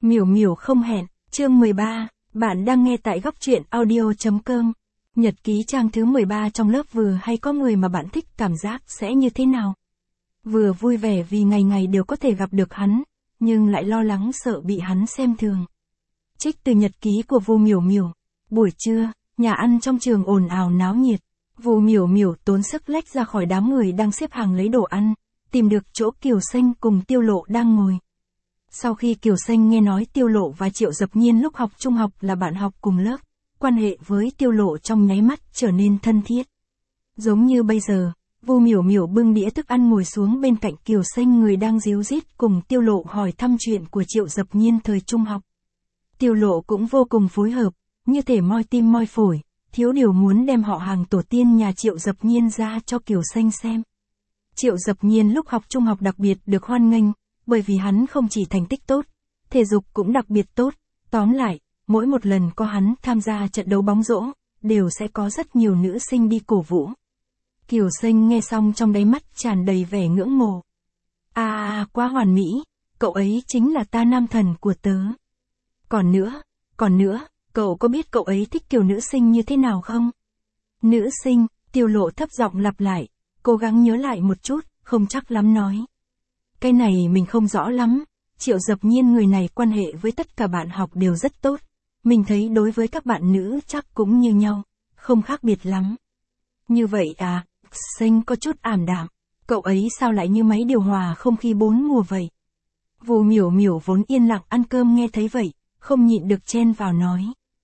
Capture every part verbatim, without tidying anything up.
Miểu miểu không hẹn, chương mười ba, bạn đang nghe tại góc truyện audio chấm com. Nhật ký trang thứ mười ba. Trong lớp vừa hay có người mà bạn thích, cảm giác sẽ như thế nào? Vừa vui vẻ vì ngày ngày đều có thể gặp được hắn, nhưng lại lo lắng sợ bị hắn xem thường. Trích từ nhật ký của Vu Miểu Miểu. Buổi trưa, nhà ăn trong trường ồn ào náo nhiệt. Vu Miểu Miểu tốn sức lách ra khỏi đám người đang xếp hàng lấy đồ ăn, tìm được chỗ Kiều Xanh cùng Tiêu Lộ đang ngồi. Sau khi Kiều Xanh nghe nói Tiêu Lộ và Triệu Dập Nhiên lúc học trung học là bạn học cùng lớp, quan hệ với Tiêu Lộ trong nháy mắt trở nên thân thiết. Giống như bây giờ, Vu Miểu Miểu bưng đĩa thức ăn ngồi xuống bên cạnh Kiều Xanh, người đang díu dít cùng Tiêu Lộ hỏi thăm chuyện của Triệu Dập Nhiên thời trung học. Tiêu Lộ cũng vô cùng phối hợp, như thể moi tim moi phổi, thiếu điều muốn đem họ hàng tổ tiên nhà Triệu Dập Nhiên ra cho Kiều Xanh xem. Triệu Dập Nhiên lúc học trung học đặc biệt được hoan nghênh, bởi vì hắn không chỉ thành tích tốt, thể dục cũng đặc biệt tốt, tóm lại, mỗi một lần có hắn tham gia trận đấu bóng rổ, đều sẽ có rất nhiều nữ sinh đi cổ vũ. Kiều Xanh nghe xong trong đáy mắt tràn đầy vẻ ngưỡng mộ. À, à quá hoàn mỹ, cậu ấy chính là ta nam thần của tớ. Còn nữa, còn nữa, cậu có biết cậu ấy thích kiểu nữ sinh như thế nào không? Nữ sinh, Tiêu Lộ thấp giọng lặp lại, cố gắng nhớ lại một chút, không chắc lắm nói. Cái này mình không rõ lắm, Triệu Dập Nhiên người này quan hệ với tất cả bạn học đều rất tốt, mình thấy đối với các bạn nữ chắc cũng như nhau, không khác biệt lắm. Như vậy à, Xanh có chút ảm đạm, cậu ấy sao lại như máy điều hòa không khí bốn mùa vậy? Vu Miểu Miểu vốn yên lặng ăn cơm nghe thấy vậy, không nhịn được chen vào nói.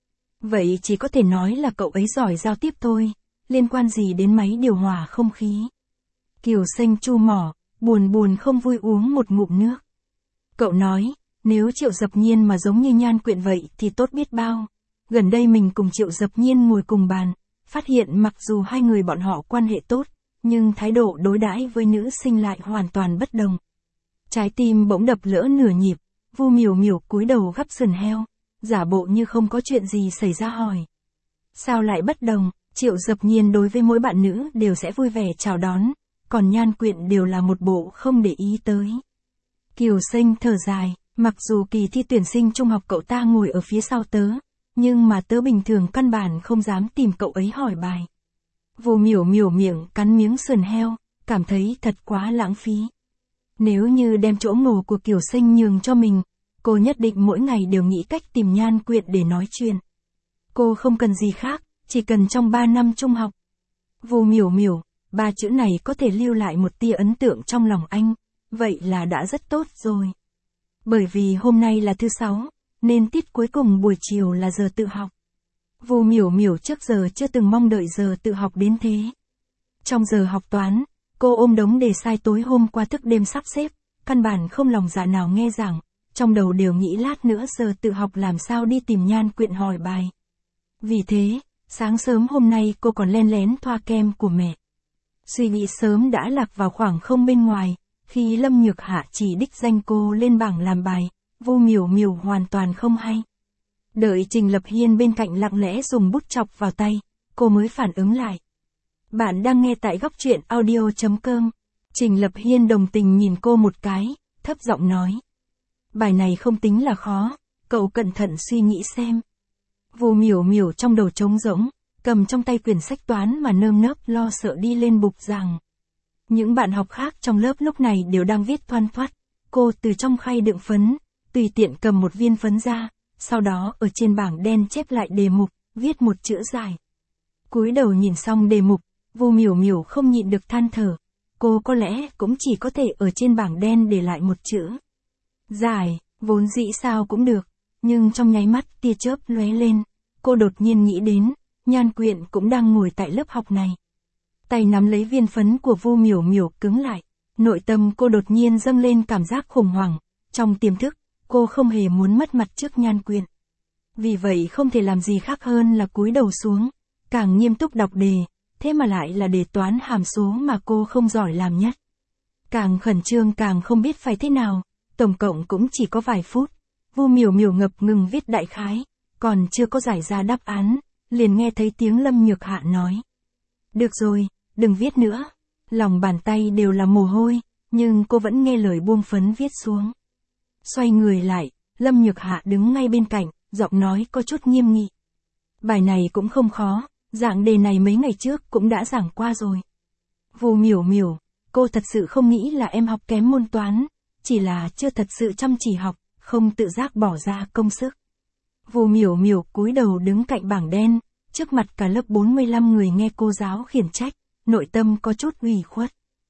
Vậy chỉ có thể nói là cậu ấy giỏi giao tiếp thôi, liên quan gì đến máy điều hòa không khí? Kiều Xanh chu mỏ, buồn buồn không vui uống một ngụm nước. Cậu nói, nếu Triệu Dập Nhiên mà giống như Nhan Quyện vậy thì tốt biết bao. Gần đây mình cùng Triệu Dập Nhiên ngồi cùng bàn, phát hiện mặc dù hai người bọn họ quan hệ tốt, nhưng thái độ đối đãi với nữ sinh lại hoàn toàn bất đồng. Trái tim bỗng đập lỡ nửa nhịp, Vu Miểu Miểu cúi đầu gắp sườn heo, giả bộ như không có chuyện gì xảy ra hỏi. Sao lại bất đồng? Triệu Dập Nhiên đối với mỗi bạn nữ đều sẽ vui vẻ chào đón, còn Nhan Quyện đều là một bộ không để ý tới. Kiều Xanh thở dài, mặc dù kỳ thi tuyển sinh trung học cậu ta ngồi ở phía sau tớ, nhưng mà tớ bình thường căn bản không dám tìm cậu ấy hỏi bài. Vu Miểu Miểu miệng cắn miếng sườn heo, cảm thấy thật quá lãng phí. Nếu như đem chỗ ngồi của Kiều Xanh nhường cho mình, cô nhất định mỗi ngày đều nghĩ cách tìm Nhan Quyện để nói chuyện. Cô không cần gì khác, chỉ cần trong ba năm trung học. Vu Miểu Miểu, ba chữ này có thể lưu lại một tia ấn tượng trong lòng anh, vậy là đã rất tốt rồi. Bởi vì hôm nay là thứ sáu, nên tiết cuối cùng buổi chiều là giờ tự học. Vu Miểu Miểu trước giờ chưa từng mong đợi giờ tự học đến thế. Trong giờ học toán, cô ôm đống đề sai tối hôm qua thức đêm sắp xếp, căn bản không lòng dạ nào nghe giảng, trong đầu đều nghĩ lát nữa giờ tự học làm sao đi tìm Nhan Quyện hỏi bài. Vì thế, sáng sớm hôm nay cô còn len lén thoa kem của mẹ. Suy nghĩ sớm đã lạc vào khoảng không bên ngoài, khi Lâm Nhược Hạ chỉ đích danh cô lên bảng làm bài, Vu Miểu Miểu hoàn toàn không hay. Đợi Trình Lập Hiên bên cạnh lặng lẽ dùng bút chọc vào tay, cô mới phản ứng lại. Bạn đang nghe tại góc truyện audio chấm com. Trình Lập Hiên đồng tình nhìn cô một cái, thấp giọng nói. Bài này không tính là khó, cậu cẩn thận suy nghĩ xem. Vu Miểu Miểu trong đầu trống rỗng, cầm trong tay quyển sách toán mà nơm nớp lo sợ đi lên bục giảng. Những bạn học khác trong lớp lúc này đều đang viết thoăn thoắt, cô từ trong khay đựng phấn, tùy tiện cầm một viên phấn ra, sau đó ở trên bảng đen chép lại đề mục, viết một chữ dài. Cúi đầu nhìn xong đề mục, Vu Miểu Miểu không nhịn được than thở, cô có lẽ cũng chỉ có thể ở trên bảng đen để lại một chữ dài, vốn dĩ sao cũng được, nhưng trong nháy mắt tia chớp lóe lên, cô đột nhiên nghĩ đến, Nhan Quyện cũng đang ngồi tại lớp học này. Tay nắm lấy viên phấn của Vu Miểu Miểu cứng lại, nội tâm cô đột nhiên dâng lên cảm giác khủng hoảng, trong tiềm thức, cô không hề muốn mất mặt trước Nhan Quyện. Vì vậy không thể làm gì khác hơn là cúi đầu xuống, càng nghiêm túc đọc đề, thế mà lại là đề toán hàm số mà cô không giỏi làm nhất. Càng khẩn trương càng không biết phải thế nào, tổng cộng cũng chỉ có vài phút, Vu Miểu Miểu ngập ngừng viết đại khái, còn chưa có giải ra đáp án, liền nghe thấy tiếng Lâm Nhược Hạ nói. Được rồi, đừng viết nữa. Lòng bàn tay đều là mồ hôi, nhưng cô vẫn nghe lời buông phấn viết xuống. Xoay người lại, Lâm Nhược Hạ đứng ngay bên cạnh, giọng nói có chút nghiêm nghị. Bài này cũng không khó, dạng đề này mấy ngày trước cũng đã giảng qua rồi. Vù Miểu Miểu, cô thật sự không nghĩ là em học kém môn toán, chỉ là chưa thật sự chăm chỉ học, không tự giác bỏ ra công sức. Vù Miểu Miểu cúi đầu đứng cạnh bảng đen, trước mặt cả lớp bốn mươi lăm người nghe cô giáo khiển trách, nội tâm có chút ủy khuất.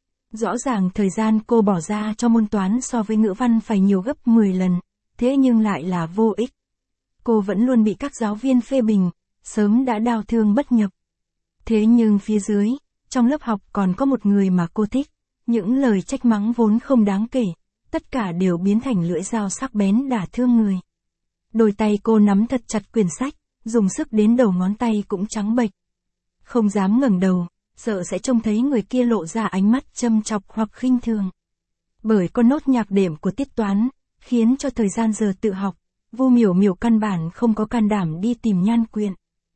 Rõ ràng thời gian cô bỏ ra cho môn toán so với ngữ văn phải nhiều gấp mười lần, thế nhưng lại là vô ích. Cô vẫn luôn bị các giáo viên phê bình, sớm đã đau thương bất nhập. Thế nhưng phía dưới, trong lớp học còn có một người mà cô thích, những lời trách mắng vốn không đáng kể, tất cả đều biến thành lưỡi dao sắc bén đả thương người. Đôi tay cô nắm thật chặt quyển sách, dùng sức đến đầu ngón tay cũng trắng bệch. Không dám ngẩng đầu, sợ sẽ trông thấy người kia lộ ra ánh mắt châm chọc hoặc khinh thường. Bởi con nốt nhạc đệm của tiết toán, khiến cho thời gian giờ tự học, Vù Miểu Miểu căn bản không có can đảm đi tìm Nhan Quyện.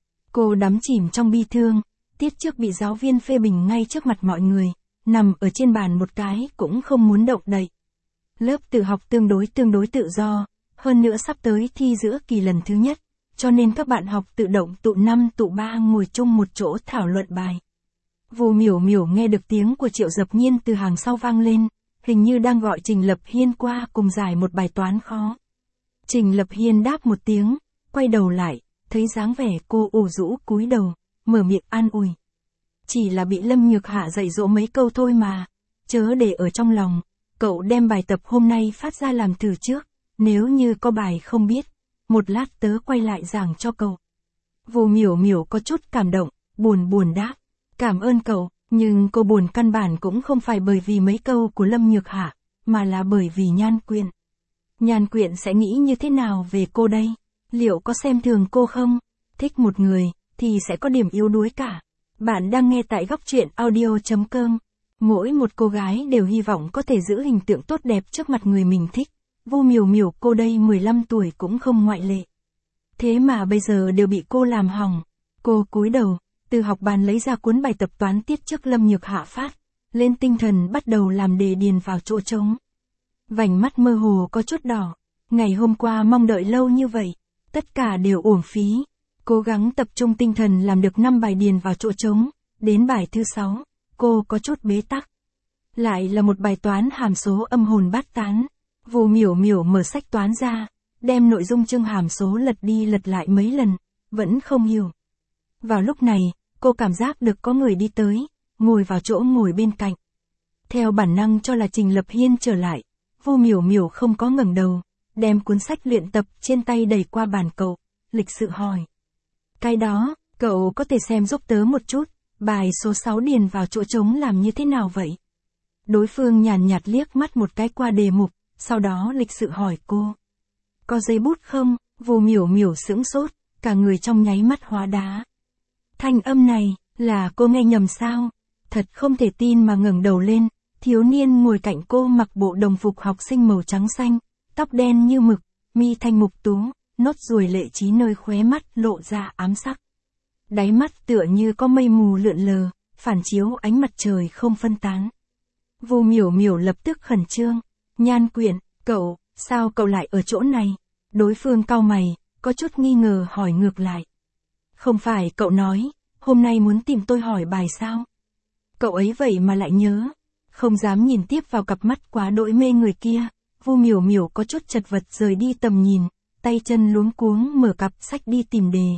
Cô đắm chìm trong bi thương, tiết trước bị giáo viên phê bình ngay trước mặt mọi người, nằm ở trên bàn một cái cũng không muốn động đậy. Lớp tự học tương đối tương đối tự do, hơn nữa sắp tới thi giữa kỳ lần thứ nhất, cho nên các bạn học tự động tụ năm tụ ba ngồi chung một chỗ thảo luận bài. Vù Miểu Miểu nghe được tiếng của Triệu Dập Nhiên từ hàng sau vang lên, hình như đang gọi Trình Lập Hiên qua cùng giải một bài toán khó. Trình Lập Hiên đáp một tiếng, quay đầu lại, thấy dáng vẻ cô ủ rũ cúi đầu, mở miệng an ủi. Chỉ là bị Lâm Nhược Hạ dạy dỗ mấy câu thôi mà, chớ để ở trong lòng, cậu đem bài tập hôm nay phát ra làm thử trước, nếu như có bài không biết, một lát tớ quay lại giảng cho cậu. Vù Miểu Miểu có chút cảm động, buồn buồn đáp, cảm ơn cậu, nhưng cô buồn căn bản cũng không phải bởi vì mấy câu của Lâm Nhược Hạ, mà là bởi vì Nhan Quyện. Nhan Quyện sẽ nghĩ như thế nào về cô đây? Liệu có xem thường cô không? Thích một người, thì sẽ có điểm yếu đuối cả. Bạn đang nghe tại góc truyện audio chấm com. Mỗi một cô gái đều hy vọng có thể giữ hình tượng tốt đẹp trước mặt người mình thích. Vù Miểu Miểu cô đây mười lăm tuổi cũng không ngoại lệ. Thế mà bây giờ đều bị cô làm hỏng. Cô cúi đầu, từ học bàn lấy ra cuốn bài tập toán tiết trước Lâm Nhược Hạ phát, lên tinh thần bắt đầu làm đề điền vào chỗ trống. Vành mắt mơ hồ có chút đỏ, ngày hôm qua mong đợi lâu như vậy, tất cả đều uổng phí. Cố gắng tập trung tinh thần làm được năm bài điền vào chỗ trống, đến bài thứ sáu, cô có chút bế tắc. Lại là một bài toán hàm số âm hồn bát tán. Vù Miểu Miểu mở sách toán ra, đem nội dung chương hàm số lật đi lật lại mấy lần, vẫn không hiểu. Vào lúc này, cô cảm giác được có người đi tới, ngồi vào chỗ ngồi bên cạnh. Theo bản năng cho là Trình Lập Hiên trở lại, Vù Miểu Miểu không có ngẩng đầu, đem cuốn sách luyện tập trên tay đẩy qua bàn cậu, lịch sự hỏi. Cái đó, cậu có thể xem giúp tớ một chút, bài số sáu điền vào chỗ trống làm như thế nào vậy? Đối phương nhàn nhạt liếc mắt một cái qua đề mục, sau đó lịch sự hỏi cô. Có giấy bút không? Vù Miểu Miểu sững sốt, cả người trong nháy mắt hóa đá. Thanh âm này, là cô nghe nhầm sao? Thật không thể tin mà ngẩng đầu lên, thiếu niên ngồi cạnh cô mặc bộ đồng phục học sinh màu trắng xanh, tóc đen như mực, mi thanh mục tú, nốt ruồi lệ trí nơi khóe mắt lộ ra ám sắc. Đáy mắt tựa như có mây mù lượn lờ, phản chiếu ánh mặt trời không phân tán. Vù Miểu Miểu lập tức khẩn trương. Nhan Quyện, cậu, sao cậu lại ở chỗ này? Đối phương cau mày, có chút nghi ngờ hỏi ngược lại. Không phải cậu nói, hôm nay muốn tìm tôi hỏi bài sao? Cậu ấy vậy mà lại nhớ. Không dám nhìn tiếp vào cặp mắt quá đỗi mê người kia, Vù Miểu Miểu có chút chật vật rời đi tầm nhìn, tay chân luống cuống mở cặp sách đi tìm đề.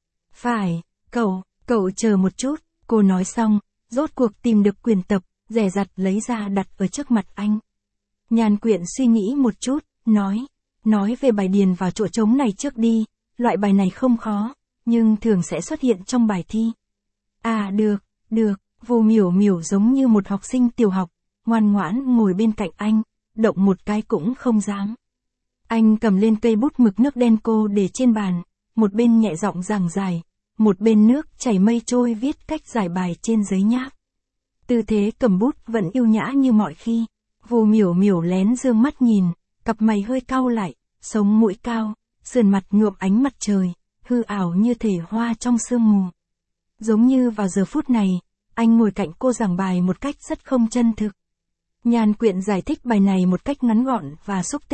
Phải, cậu, cậu chờ một chút, cô nói xong, rốt cuộc tìm được quyển tập, dè dặt lấy ra đặt ở trước mặt anh. Nhan Quyện suy nghĩ một chút, nói, nói về bài điền vào chỗ trống này trước đi, loại bài này không khó, nhưng thường sẽ xuất hiện trong bài thi. À được, được, Vù Miểu Miểu giống như một học sinh tiểu học, ngoan ngoãn ngồi bên cạnh anh, động một cái cũng không dám. Anh cầm lên cây bút mực nước đen cô để trên bàn, một bên nhẹ giọng giảng giải, một bên nước chảy mây trôi viết cách giải bài trên giấy nháp. Tư thế cầm bút vẫn yêu nhã như mọi khi. Vù Miểu Miểu lén dương mắt nhìn, cặp mày hơi cau lại, sống mũi cao, sườn mặt nhuộm ánh mặt trời, hư ảo như thể hoa trong sương mù. Giống như vào giờ phút này, anh ngồi cạnh cô giảng bài một cách rất không chân thực. Nhan Quyện giải thích bài này một cách ngắn gọn và xúc tích,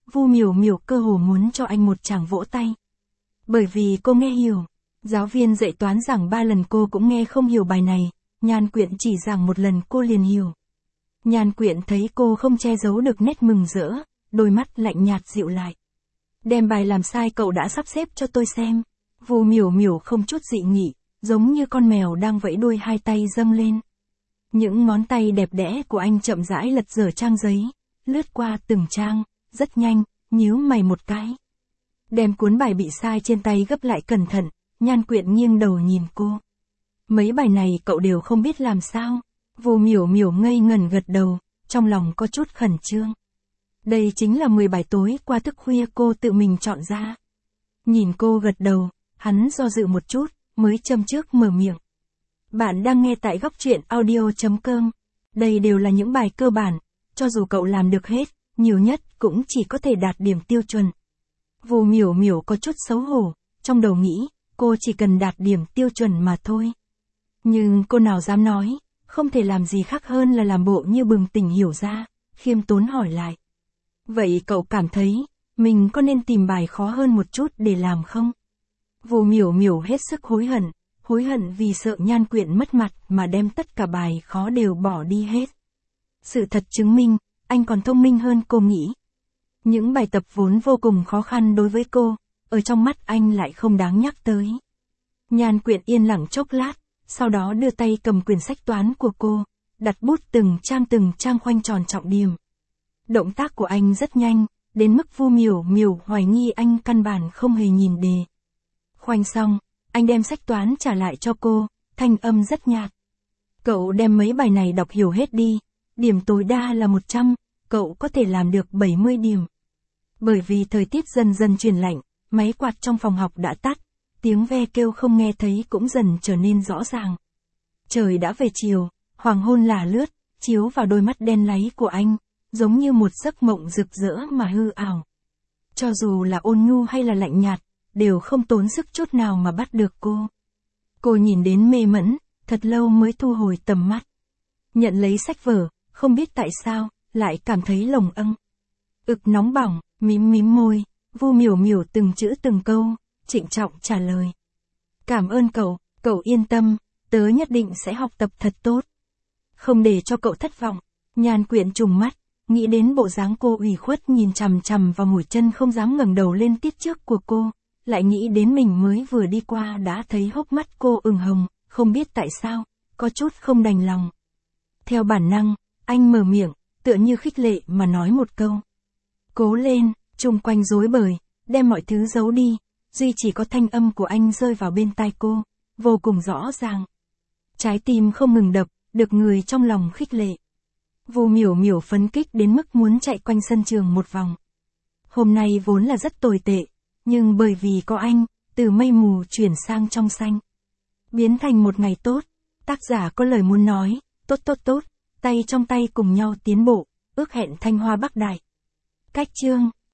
Vu Miểu Miểu cơ hồ muốn cho anh một tràng vỗ tay. Bởi vì cô nghe hiểu. Giáo viên dạy toán giảng ba lần cô cũng nghe không hiểu bài này, Nhan Quyện chỉ giảng một lần cô liền hiểu. Nhan Quyện thấy cô không che giấu được nét mừng rỡ, đôi mắt lạnh nhạt dịu lại. Đem bài làm sai cậu đã sắp xếp cho tôi xem. Vu Miểu Miểu không chút dị nghị, giống như con mèo đang vẫy đuôi, hai tay dâng lên. Những ngón tay đẹp đẽ của anh chậm rãi lật dở trang giấy, lướt qua từng trang, rất nhanh, nhíu mày một cái. Đem cuốn bài bị sai trên tay gấp lại cẩn thận, Nhan Quyện nghiêng đầu nhìn cô. Mấy bài này cậu đều không biết làm sao? Vu Miểu Miểu ngây ngẩn gật đầu, trong lòng có chút khẩn trương. Đây chính là mười bài tối qua thức khuya cô tự mình chọn ra. Nhìn cô gật đầu, hắn do dự một chút, mới châm trước mở miệng. Bạn đang nghe tại góc truyện audio chấm com. Đây đều là những bài cơ bản, cho dù cậu làm được hết, nhiều nhất cũng chỉ có thể đạt điểm tiêu chuẩn. Vu Miểu Miểu có chút xấu hổ, trong đầu nghĩ, cô chỉ cần đạt điểm tiêu chuẩn mà thôi. Nhưng cô nào dám nói, không thể làm gì khác hơn là làm bộ như bừng tỉnh hiểu ra, khiêm tốn hỏi lại. Vậy cậu cảm thấy, mình có nên tìm bài khó hơn một chút để làm không? Vu Miểu Miểu hết sức hối hận, hối hận vì sợ Nhan Quyện mất mặt mà đem tất cả bài khó đều bỏ đi hết. Sự thật chứng minh, anh còn thông minh hơn cô nghĩ. Những bài tập vốn vô cùng khó khăn đối với cô, ở trong mắt anh lại không đáng nhắc tới. Nhan Quyện yên lặng chốc lát, sau đó đưa tay cầm quyển sách toán của cô, đặt bút từng trang từng trang khoanh tròn trọng điểm. Động tác của anh rất nhanh, đến mức Vu Miểu Miểu hoài nghi anh căn bản không hề nhìn đề. Khoanh xong, anh đem sách toán trả lại cho cô, thanh âm rất nhạt. Cậu đem mấy bài này đọc hiểu hết đi, điểm tối đa là một trăm, cậu có thể làm được bảy mươi điểm. Bởi vì thời tiết dần dần chuyển lạnh, máy quạt trong phòng học đã tắt, tiếng ve kêu không nghe thấy cũng dần trở nên rõ ràng. Trời đã về chiều, hoàng hôn là lướt, chiếu vào đôi mắt đen láy của anh, giống như một giấc mộng rực rỡ mà hư ảo. Cho dù là ôn nhu hay là lạnh nhạt, đều không tốn sức chút nào mà bắt được cô. Cô nhìn đến mê mẩn, thật lâu mới thu hồi tầm mắt. Nhận lấy sách vở, không biết tại sao, lại cảm thấy lồng âng. Ực nóng bỏng, mím mím môi, Vu Miểu Miểu từng chữ từng câu, trịnh trọng trả lời. Cảm ơn cậu, cậu yên tâm, tớ nhất định sẽ học tập thật tốt. Không để cho cậu thất vọng. Nhan Quyện trùng mắt, nghĩ đến bộ dáng cô ủy khuất nhìn chằm chằm vào mũi chân không dám ngẩng đầu lên tiết trước của cô, lại nghĩ đến mình mới vừa đi qua đã thấy hốc mắt cô ửng hồng, không biết tại sao, có chút không đành lòng. Theo bản năng, anh mở miệng, tựa như khích lệ mà nói một câu. Cố lên, chung quanh rối bời, đem mọi thứ giấu đi, duy chỉ có thanh âm của anh rơi vào bên tai cô, vô cùng rõ ràng. Trái tim không ngừng đập, được người trong lòng khích lệ. Vu Miểu Miểu phấn kích đến mức muốn chạy quanh sân trường một vòng. Hôm nay vốn là rất tồi tệ, nhưng bởi vì có anh, từ mây mù chuyển sang trong xanh. Biến thành một ngày tốt, tác giả có lời muốn nói, tốt tốt tốt, tay trong tay cùng nhau tiến bộ, ước hẹn Thanh Hoa Bắc Đại. Cách chương